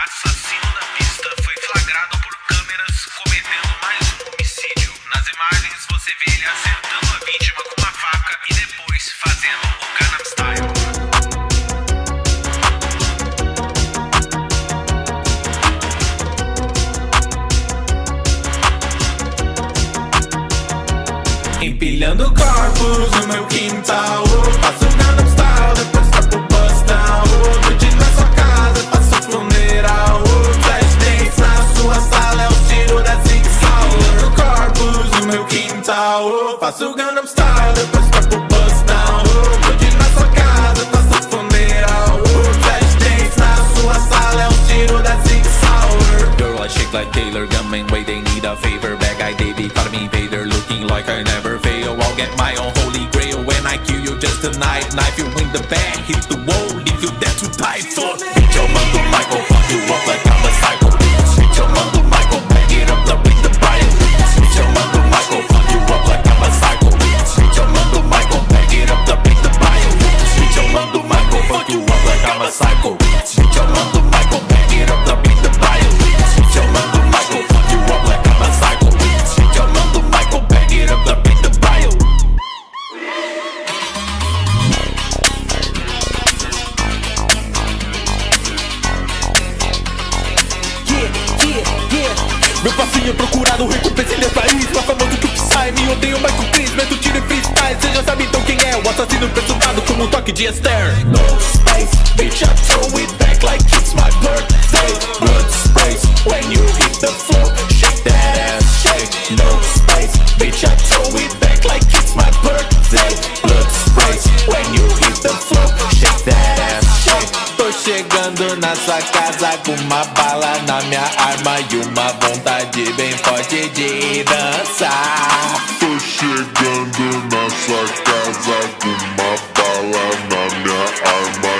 Assassino da pista foi flagrado por câmeras cometendo mais um homicídio. Nas imagens você vê ele acertando a vítima com uma faca e depois fazendo o Gangnam Style. Empilhando corpos no meu quintal, faço Gangnam Style, depois tapo bust down. Noite na sua casa, faço funeral. Flash dance na sua sala, é o tiro da Zig Zag. Empilhando corpos no meu quintal, faço Gangnam Style, depois tapo bust down. Noite na sua casa, faço funeral. Flash dance na sua sala, é o tiro da Zig Zag. Girl, I shake like Taylor, gunman, wait, they need a favor. Bad guy, Davey, caught me invader, looking like I never fail. I'll get my own holy grail when I kill you just tonight. Knife you in the back, hit the wall, leave you dead too tight. Fuck, bitch, your mando Michael, fuck you up like I'm a psycho. Bitch, your mando Michael, back it up, now bring the fire. Bitch, your mando Michael, fuck you up like I'm a psycho. Bitch, your mando Michael, back it up, now bring the fire. Bitch, your mando Michael, fuck you up like I'm a psycho. Bitch, your mando Michael, back it up, now bring the fire. Bitch, your mando Michael, fuck you up like I'm a psycho. Bitch, your mando Michael, back it up, now bring the fire. Meu passinho procurado, recompensa em 10 países. Mais famoso que o Psy, me odeio mais que o Chris. Meto tiro e freestyle, cê já sabe então quem é. O assassino pressionado como um toque de Esther. No space, bitch, I throw it back like it's my birthday. Blood sprays when you hit the floor, shake that ass, shake. No space, bitch, I throw it back like it's my birthday. Blood sprays when you hit the floor, shake that ass, shake. Tô chegando na sua casa com uma bala na minha arma e uma vontade bem forte de dançar. Tô chegando na sua casa com uma bala na minha arma